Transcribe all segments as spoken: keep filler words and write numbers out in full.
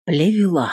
Плевела.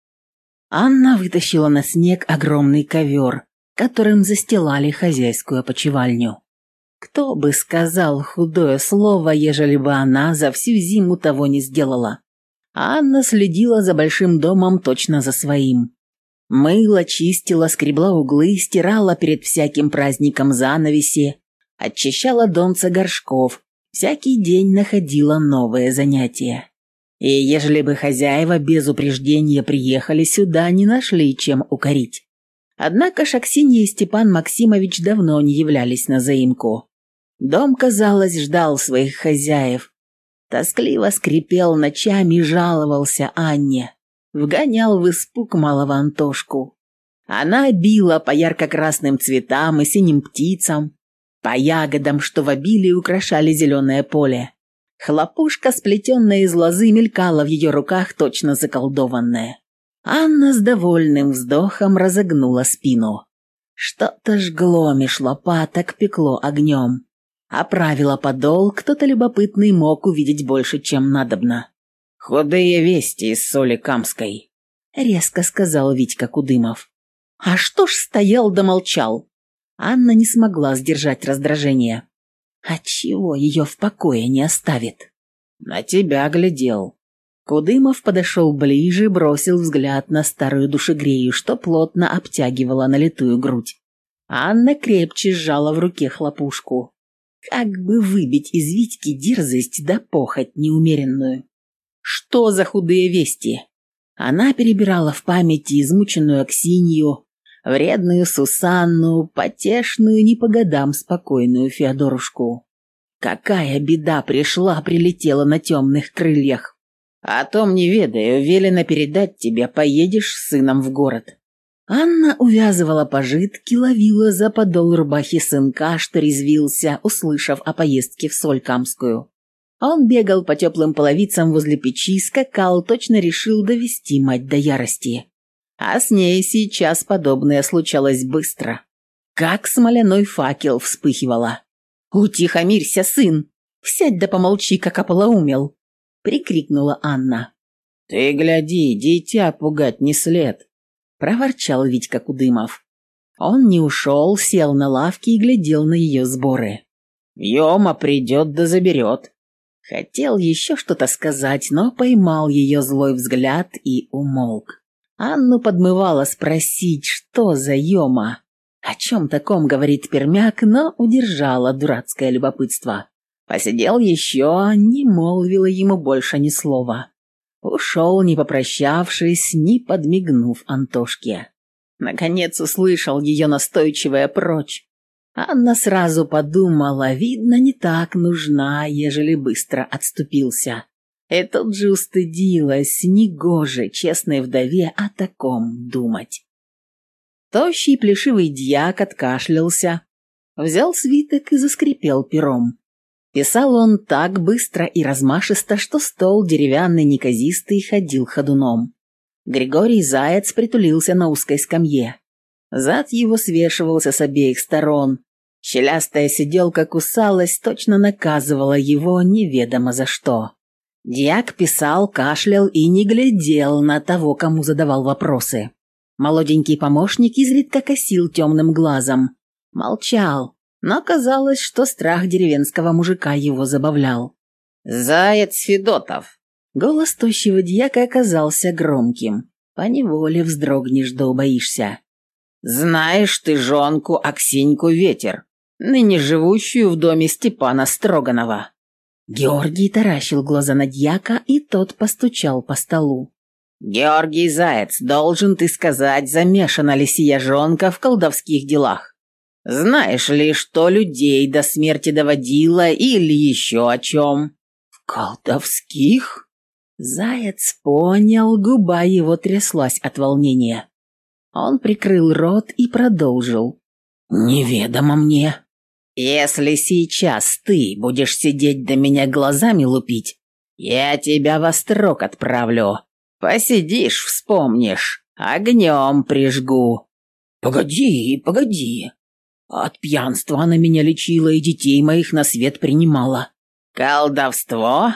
Анна вытащила на снег огромный ковер, которым застилали хозяйскую опочивальню. Кто бы сказал худое слово, ежели бы она за всю зиму того не сделала. Анна следила за большим домом точно за своим. Мыла, чистила, скребла углы, стирала перед всяким праздником занавеси, очищала донца горшков, всякий день находила новые занятия. И ежели бы хозяева без упреждения приехали сюда, не нашли чем укорить. Однако Аксинья и Степан Максимович давно не являлись на заимку. Дом, казалось, ждал своих хозяев. Тоскливо скрипел ночами, жаловался Анне. Вгонял в испуг малого Антошку. Она била по ярко-красным цветам и синим птицам, по ягодам, что в обилии украшали зеленое поле. Хлопушка, сплетенная из лозы, мелькала в ее руках, точно заколдованная. Анна с довольным вздохом разогнула спину. Что-то жгло меж лопаток, пекло огнем. Оправила подол, кто-то любопытный мог увидеть больше, чем надобно. «Худые вести из Соликамской», — резко сказал Витька Кудымов. «А что ж стоял да молчал?» Анна не смогла сдержать раздражение. Отчего ее в покое не оставит? «На тебя глядел». Кудымов подошел ближе, бросил взгляд на старую душегрею, что плотно обтягивала налитую грудь. Анна крепче сжала в руке хлопушку. Как бы выбить из Витьки дерзость да похоть неумеренную? Что за худые вести? Она перебирала в памяти измученную Аксинью, вредную Сусанну, потешную не по годам спокойную Феодорушку. Какая беда пришла, прилетела на темных крыльях. О том не ведаю, велено передать тебе, поедешь с сыном в город. Анна увязывала пожитки, ловила за подол рубахи сынка, что резвился, услышав о поездке в Солькамскую. Он бегал по теплым половицам возле печи, скакал, точно решил довести мать до ярости. А с ней сейчас подобное случалось быстро. Как смоляной факел вспыхивала. «Утихомирься, сын! Сядь да помолчи, как ополоумел!» — прикрикнула Анна. «Ты гляди, дитя пугать не след!» — проворчал Витька Кудымов. Он не ушел, сел на лавке и глядел на ее сборы. «Йома придет да заберет!» Хотел еще что-то сказать, но поймал ее злой взгляд и умолк. Анну подмывало спросить, что за Йома. О чем таком говорит Пермяк, но удержала дурацкое любопытство. Посидел еще, не молвила ему больше ни слова. Ушел, не попрощавшись, не подмигнув Антошке. Наконец услышал ее настойчивое «прочь». Анна сразу подумала, видно, не так нужна, ежели быстро отступился. И тут же устыдилась, негоже честной вдове о таком думать. Тощий плешивый дьяк откашлялся, взял свиток и заскрипел пером. Писал он так быстро и размашисто, что стол деревянный неказистый ходил ходуном. Григорий Заяц притулился на узкой скамье. Зад его свешивался с обеих сторон. Щелястая сиделка кусалась, точно наказывала его неведомо за что. Дьяк писал, кашлял и не глядел на того, кому задавал вопросы. Молоденький помощник изредка косил темным глазом. Молчал, но казалось, что страх деревенского мужика его забавлял. «Заяц Федотов!» Голос тощего дьяка оказался громким. Поневоле вздрогнешь да убоишься. «Знаешь ты жонку Аксиньку Ветер, ныне живущую в доме Степана Строганова?» Георгий таращил глаза на дьяка, и тот постучал по столу. «Георгий Заяц, должен ты сказать, замешана ли сия жонка в колдовских делах? Знаешь ли, что людей до смерти доводила или еще о чем?» «В колдовских?» Заяц понял, губа его тряслась от волнения. Он прикрыл рот и продолжил. «Неведомо мне. Если сейчас ты будешь сидеть да меня глазами лупить, я тебя во строк отправлю. Посидишь, вспомнишь, огнем прижгу». «Погоди, погоди. От пьянства она меня лечила и детей моих на свет принимала». «Колдовство?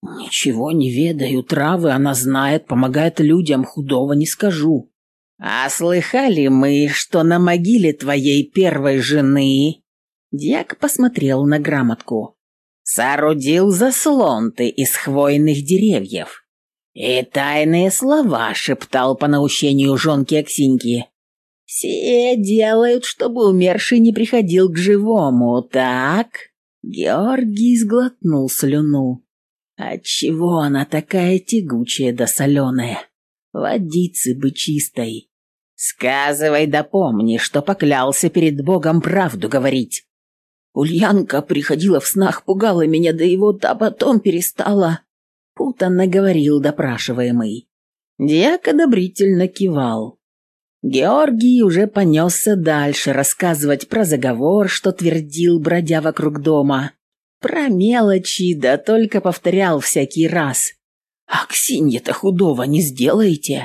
Ничего не ведаю, травы она знает, помогает людям, худого не скажу. А слыхали мы, что на могиле твоей первой жены... Дьяк посмотрел на грамотку. Соорудил заслон ты из хвойных деревьев. И тайные слова шептал по наущению жонки Аксиньки. Все делают, чтобы умерший не приходил к живому, так? Георгий сглотнул слюну. Отчего она такая тягучая да соленая? Водицы бы чистой. Сказывай да помни, что поклялся перед Богом правду говорить. Ульянка приходила в снах, пугала меня, да и вот, а потом перестала. Путанно говорил допрашиваемый. Дьяк одобрительно кивал. Георгий уже понесся дальше рассказывать про заговор, что твердил, бродя вокруг дома. Про мелочи, да только повторял всякий раз. «Аксинья-то худого не сделаете?»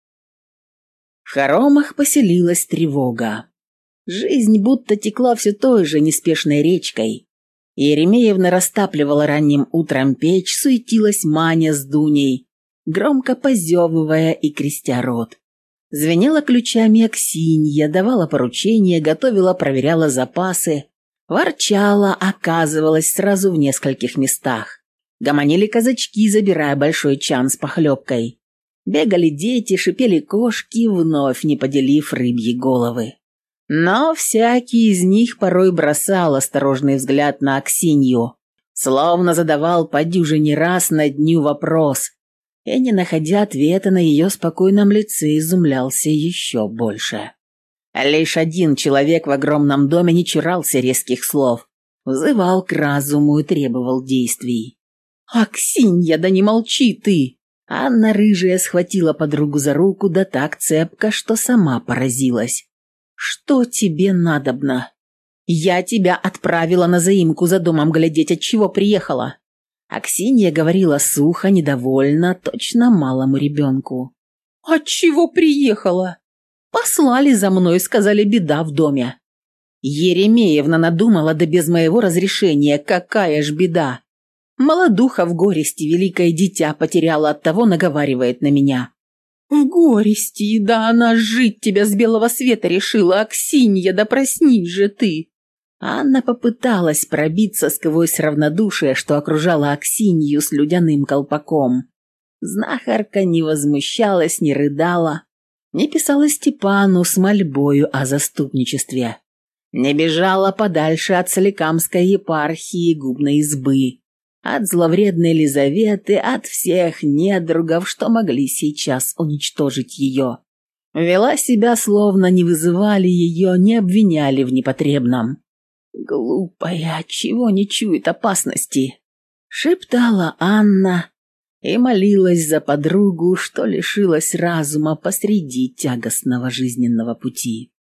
В хоромах поселилась тревога. Жизнь будто текла все той же неспешной речкой. Еремеевна растапливала ранним утром печь, суетилась Маня с Дуней, громко позевывая и крестя рот. Звенела ключами Аксинья, давала поручения, готовила, проверяла запасы, ворчала, оказывалась сразу в нескольких местах. Гомонили казачки, забирая большой чан с похлебкой. Бегали дети, шипели кошки, вновь не поделив рыбьи головы. Но всякий из них порой бросал осторожный взгляд на Аксинью, словно задавал по дюжине раз на дню вопрос, и, не находя ответа на ее спокойном лице, изумлялся еще больше. Лишь один человек в огромном доме не чурался резких слов, взывал к разуму и требовал действий. «Аксинья, да не молчи ты!» Анна рыжая схватила подругу за руку, да так цепко, что сама поразилась. «Что тебе надобно? Я тебя отправила на заимку за домом глядеть, от чего приехала». Аксинья говорила сухо, недовольно, точно малому ребенку. «От чего приехала? Послали за мной, сказали, беда в доме». Еремеевна надумала, да без моего разрешения, какая ж беда. Молодуха в горести великое дитя потеряла, оттого наговаривает на меня. «В горести, да она жить тебя с белого света решила, Аксинья, да проснись же ты!» Анна попыталась пробиться сквозь равнодушие, что окружало Аксинью с людяным колпаком. Знахарка не возмущалась, не рыдала, не писала Степану с мольбою о заступничестве, не бежала подальше от Соликамской епархии губной избы, от зловредной Лизаветы, от всех недругов, что могли сейчас уничтожить ее. Вела себя, словно не вызывали ее, не обвиняли в непотребном. «Глупая, чего не чует опасности?» — шептала Анна и молилась за подругу, что лишилась разума посреди тягостного жизненного пути.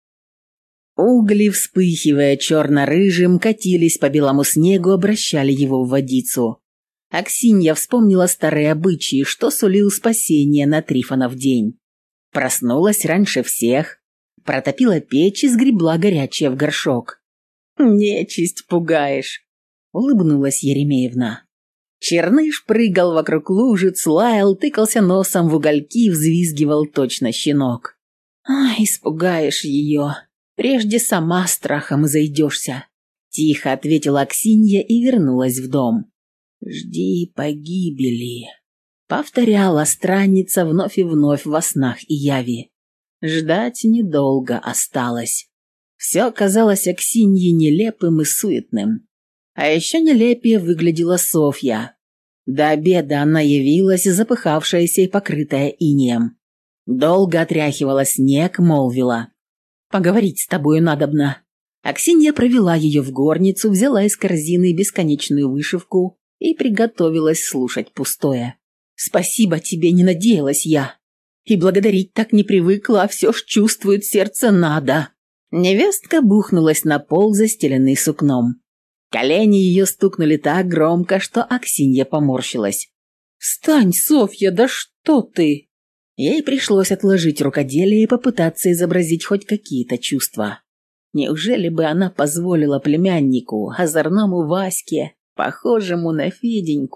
Угли, вспыхивая черно-рыжим, катились по белому снегу, обращали его в водицу. Аксинья вспомнила старые обычаи, что сулил спасение на Трифонов день. Проснулась раньше всех, протопила печь и сгребла горячее в горшок. «Нечисть пугаешь», — улыбнулась Еремеевна. Черныш прыгал вокруг лужиц, лаял, тыкался носом в угольки, взвизгивал точно щенок. «Ай, испугаешь ее. Прежде сама страхом зайдешься», — тихо ответила Аксинья и вернулась в дом. «Жди погибели», — повторяла странница вновь и вновь во снах и яви. Ждать недолго осталось. Все казалось Аксинье нелепым и суетным. А еще нелепее выглядела Софья. До обеда она явилась, запыхавшаяся и покрытая инеем. Долго отряхивала снег, молвила: «Поговорить с тобою надобно». Аксинья провела ее в горницу, взяла из корзины бесконечную вышивку и приготовилась слушать пустое. «Спасибо тебе, не надеялась я. И благодарить так не привыкла, а все ж чувствует сердце надо». Невестка бухнулась на пол, застеленный сукном. Колени ее стукнули так громко, что Аксинья поморщилась. «Встань, Софья, да что ты?» Ей пришлось отложить рукоделие и попытаться изобразить хоть какие-то чувства. Неужели бы она позволила племяннику, озорному Ваське, похожему на Феденьку,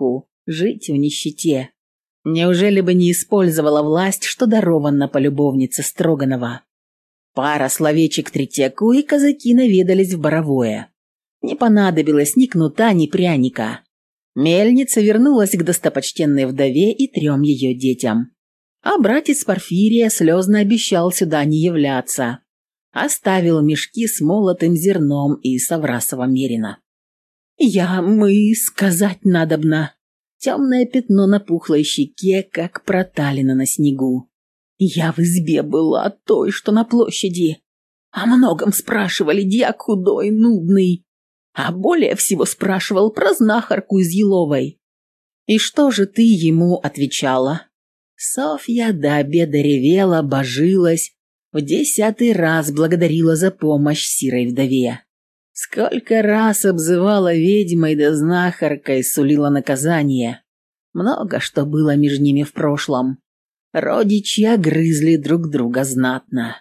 жить в нищете. Неужели бы не использовала власть, что дарована полюбовнице Строганова? Пара словечек Третьяку, и казаки наведались в Боровое. Не понадобилось ни кнута, ни пряника. Мельница вернулась к достопочтенной вдове и трем ее детям. А братец Порфирия слезно обещал сюда не являться. Оставил мешки с молотым зерном и Саврасова мерина. «Я, мы, сказать надобно». Темное пятно на пухлой щеке, как проталина на снегу. «Я в избе была, той, что на площади. О многом спрашивали, дьяк худой, нудный. А более всего спрашивал про знахарку из Еловой. И что же ты ему отвечала?» Софья до обеда ревела, божилась, в десятый раз благодарила за помощь сирой вдове. Сколько раз обзывала ведьмой да знахаркой, сулила наказание. Много что было между ними в прошлом. Родичи огрызли друг друга знатно.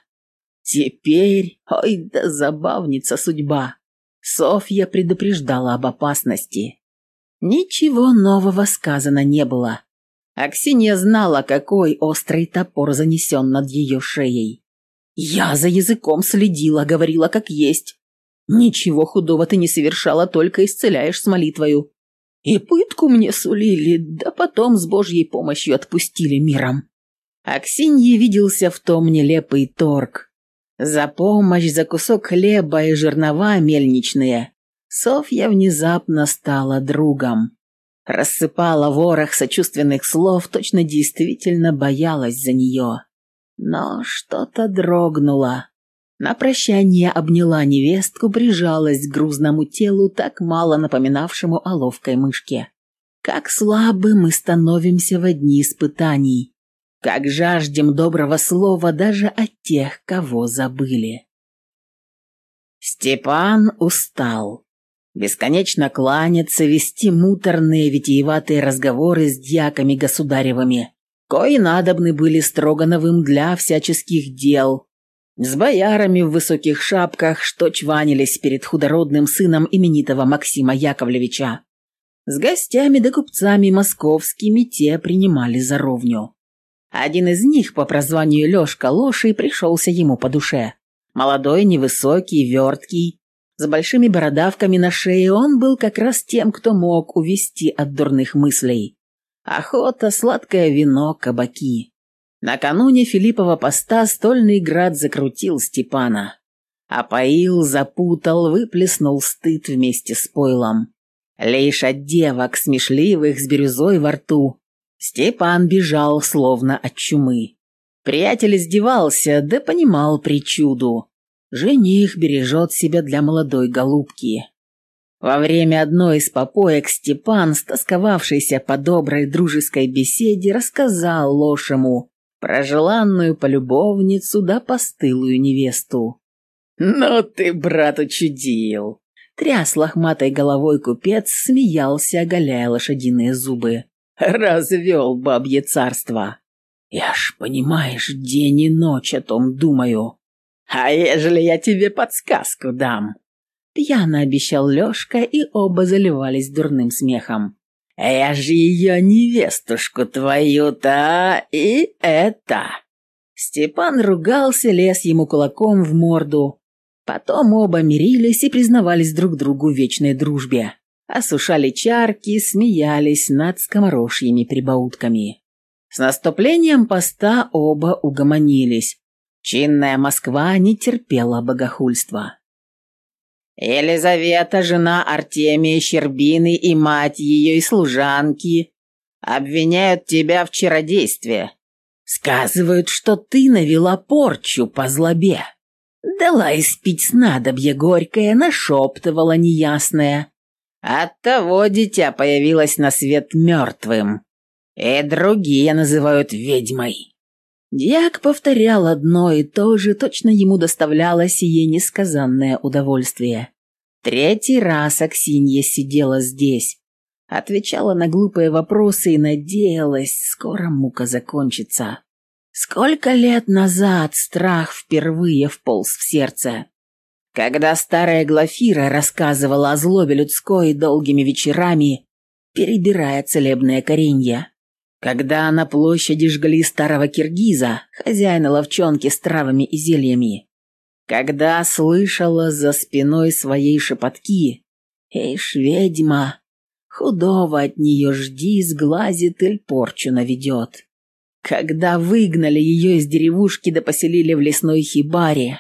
Теперь, ой да забавница судьба, Софья предупреждала об опасности. Ничего нового сказано не было. Аксинья знала, какой острый топор занесен над ее шеей. «Я за языком следила, говорила как есть. Ничего худого ты не совершала, только исцеляешь с молитвою. И пытку мне сулили, да потом с Божьей помощью отпустили миром». Аксинье виделся в том нелепый торг. За помощь, за кусок хлеба и жернова мельничные Софья внезапно стала другом. Рассыпала ворох сочувственных слов, точно действительно боялась за нее. Но что-то дрогнуло. На прощание обняла невестку, прижалась к грузному телу, так мало напоминавшему о ловкой мышке. Как слабы мы становимся в дни испытаний, как жаждем доброго слова даже от тех, кого забыли. Степан устал. Бесконечно кланяться, вести муторные, витиеватые разговоры с дьяками государевыми, кои надобны были Строгановым для всяческих дел, с боярами в высоких шапках, что чванились перед худородным сыном именитого Максима Яковлевича. С гостями да купцами московскими те принимали за ровню. Один из них, по прозванию Лёшка Лоший, пришелся ему по душе. Молодой, невысокий, верткий, с большими бородавками на шее, он был как раз тем, кто мог увести от дурных мыслей. Охота, сладкое вино, кабаки. Накануне Филиппова поста стольный град закрутил Степана. Опоил, запутал, выплеснул стыд вместе с пойлом. Лишь от девок смешливых с бирюзой во рту Степан бежал, словно от чумы. Приятель издевался, да понимал причуду. Жених бережет себя для молодой голубки. Во время одной из попоек Степан, стосковавшийся по доброй дружеской беседе, рассказал Лошему про желанную полюбовницу да постылую невесту. «Ну ты, брат, учудил!» Тряс лохматой головой купец, смеялся, оголяя лошадиные зубы. «Развел бабье царство! Я ж, понимаешь, день и ночь о том думаю. А ежели я тебе подсказку дам?» Пьяно обещал Лёшка, и оба заливались дурным смехом. «Я же ее невестушку твою-то и это!» Степан ругался, лез ему кулаком в морду. Потом оба мирились и признавались друг другу в вечной дружбе. Осушали чарки, смеялись над скоморошьими прибаутками. С наступлением поста оба угомонились. Чинная Москва не терпела богохульства. «Елизавета, жена Артемия Щербины и мать ее и служанки, обвиняют тебя в чародействе. Сказывают, что ты навела порчу по злобе. Дала испить снадобье горькое, нашептывала неясное. Оттого дитя появилось на свет мертвым. И другие называют ведьмой». Дьяк повторял одно и то же, точно ему доставляло сие несказанное удовольствие. Третий раз Аксинья сидела здесь, отвечала на глупые вопросы и надеялась, скоро мука закончится. Сколько лет назад страх впервые вполз в сердце. Когда старая Глафира рассказывала о злобе людской долгими вечерами, перебирая целебные коренья. Когда на площади жгли старого киргиза, хозяина ловчонки с травами и зельями, когда слышала за спиной своей шепотки: «Эйш, ведьма, худого от нее жди, сглазит иль порчу наведет». Когда выгнали ее из деревушки да поселили в лесной хибаре,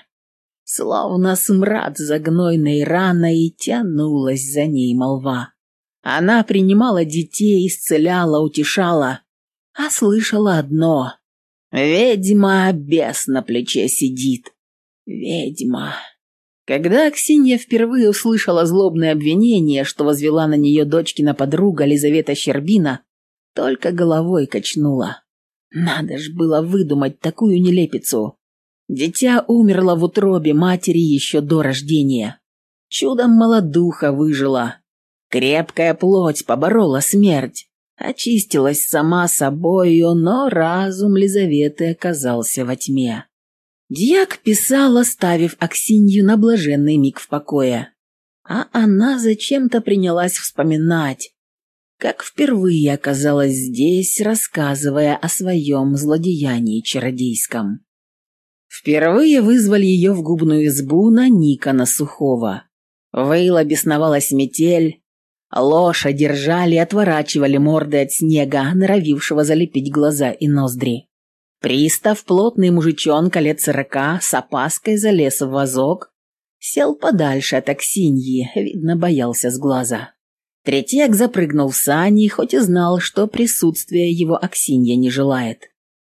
словно смрад за гнойной раной, тянулась за ней молва. Она принимала детей, исцеляла, утешала, а слышала одно: «Ведьма, бес на плече сидит. Ведьма». Когда Аксинья впервые услышала злобное обвинение, что возвела на нее дочкина подруга Лизавета Щербина, только головой качнула. Надо ж было выдумать такую нелепицу. Дитя умерло в утробе матери еще до рождения. Чудом молодуха выжила. Крепкая плоть поборола смерть. Очистилась сама собою, но разум Лизаветы оказался во тьме. Дьяк писал, оставив Аксинью на блаженный миг в покое. А она зачем-то принялась вспоминать, как впервые оказалась здесь, рассказывая о своем злодеянии чародейском. Впервые вызвали ее в губную избу на Никона Сухого. Выла бесновалась метель, лошадь держали и отворачивали морды от снега, норовившего залепить глаза и ноздри. Пристав, плотный мужичонка лет сорока, с опаской залез в вазок, сел подальше от Аксиньи, видно, боялся с глаза. Третьяк запрыгнул в сани, хоть и знал, что присутствия его Аксинья не желает.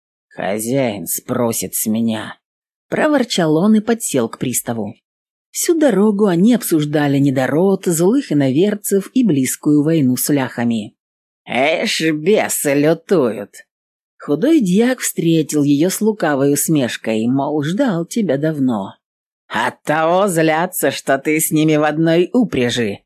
«Хозяин спросит с меня», — проворчал он и подсел к приставу. Всю дорогу они обсуждали недород, злых иноверцев и близкую войну с ляхами. «Эш, бесы лютуют!» Худой дьяк встретил ее с лукавой усмешкой, мол, ждал тебя давно. «Оттого злятся, что ты с ними в одной упряжи».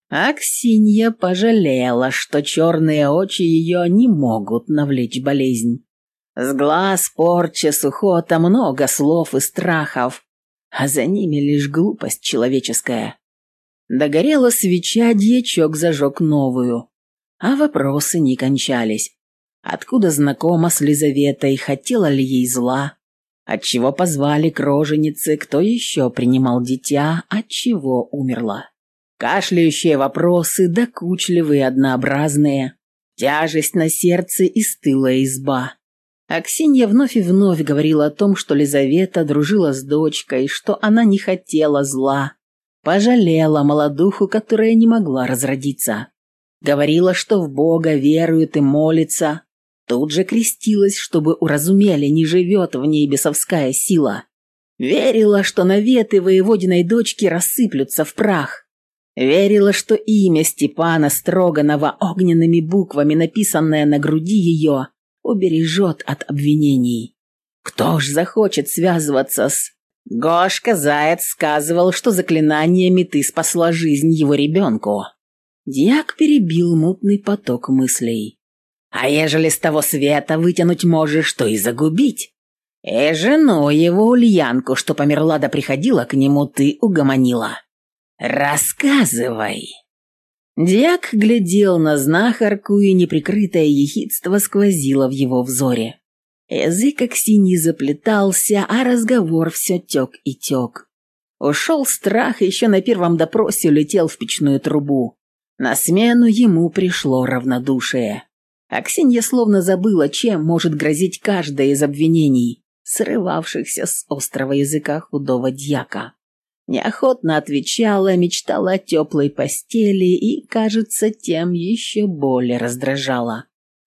Аксинья пожалела, что черные очи ее не могут навлечь болезнь. С глаз порча, сухота, много слов и страхов, а за ними лишь глупость человеческая. Догорела свеча, дьячок зажег новую, а вопросы не кончались. Откуда знакома с Лизаветой, хотела ли ей зла, отчего позвали к роженице, кто еще принимал дитя, отчего умерла. Кашляющие вопросы, докучливые, однообразные, тяжесть на сердце и стылая изба. Аксинья вновь и вновь говорила о том, что Лизавета дружила с дочкой, что она не хотела зла, пожалела молодуху, которая не могла разродиться. Говорила, что в Бога верует и молится, тут же крестилась, чтобы уразумели, не живет в ней бесовская сила. Верила, что наветы воеводиной дочки рассыплются в прах. Верила, что имя Степана Строганова огненными буквами, написанное на груди ее, убережет от обвинений. Кто ж захочет связываться с... Гошка Заяц сказывал, что заклинаниями ты спасла жизнь его ребенку. Дьяк перебил мутный поток мыслей. А ежели с того света вытянуть можешь, то и загубить. И жену его, Ульянку, что померла да приходила к нему, ты угомонила. «Рассказывай!» Дьяк глядел на знахарку, и неприкрытое ехидство сквозило в его взоре. Язык Аксиньи заплетался, а разговор все тек и тек. Ушел страх, еще на первом допросе улетел в печную трубу. На смену ему пришло равнодушие. Аксинья словно забыла, чем может грозить каждое из обвинений, срывавшихся с острого языка худого дьяка. Неохотно отвечала, мечтала о теплой постели и, кажется, тем еще более раздражала.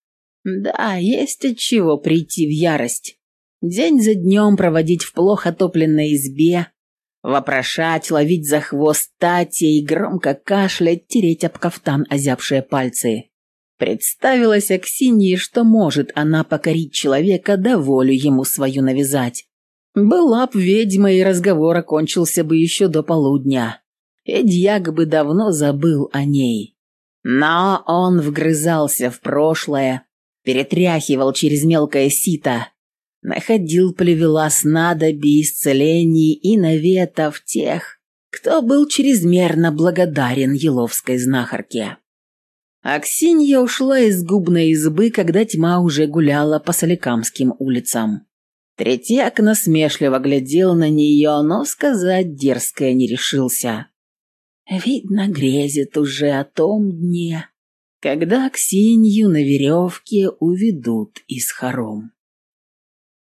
Да, есть от чего прийти в ярость. День за днем проводить в плохо топленной избе, вопрошать, ловить за хвост Татей, громко кашлять, тереть об кафтан озябшие пальцы. Представилось Аксинье, что может она покорить человека, да волю ему свою навязать. Была б ведьма, и разговор окончился бы еще до полудня, и дьяк бы давно забыл о ней. Но он вгрызался в прошлое, перетряхивал через мелкое сито, находил плевела снадобий, исцелений и наветов тех, кто был чрезмерно благодарен еловской знахарке. Аксинья ушла из губной избы, когда тьма уже гуляла по Соликамским улицам. Третьяк насмешливо глядел на нее, но сказать дерзкое не решился. Видно, грезит уже о том дне, когда Аксинью на веревке уведут из хором.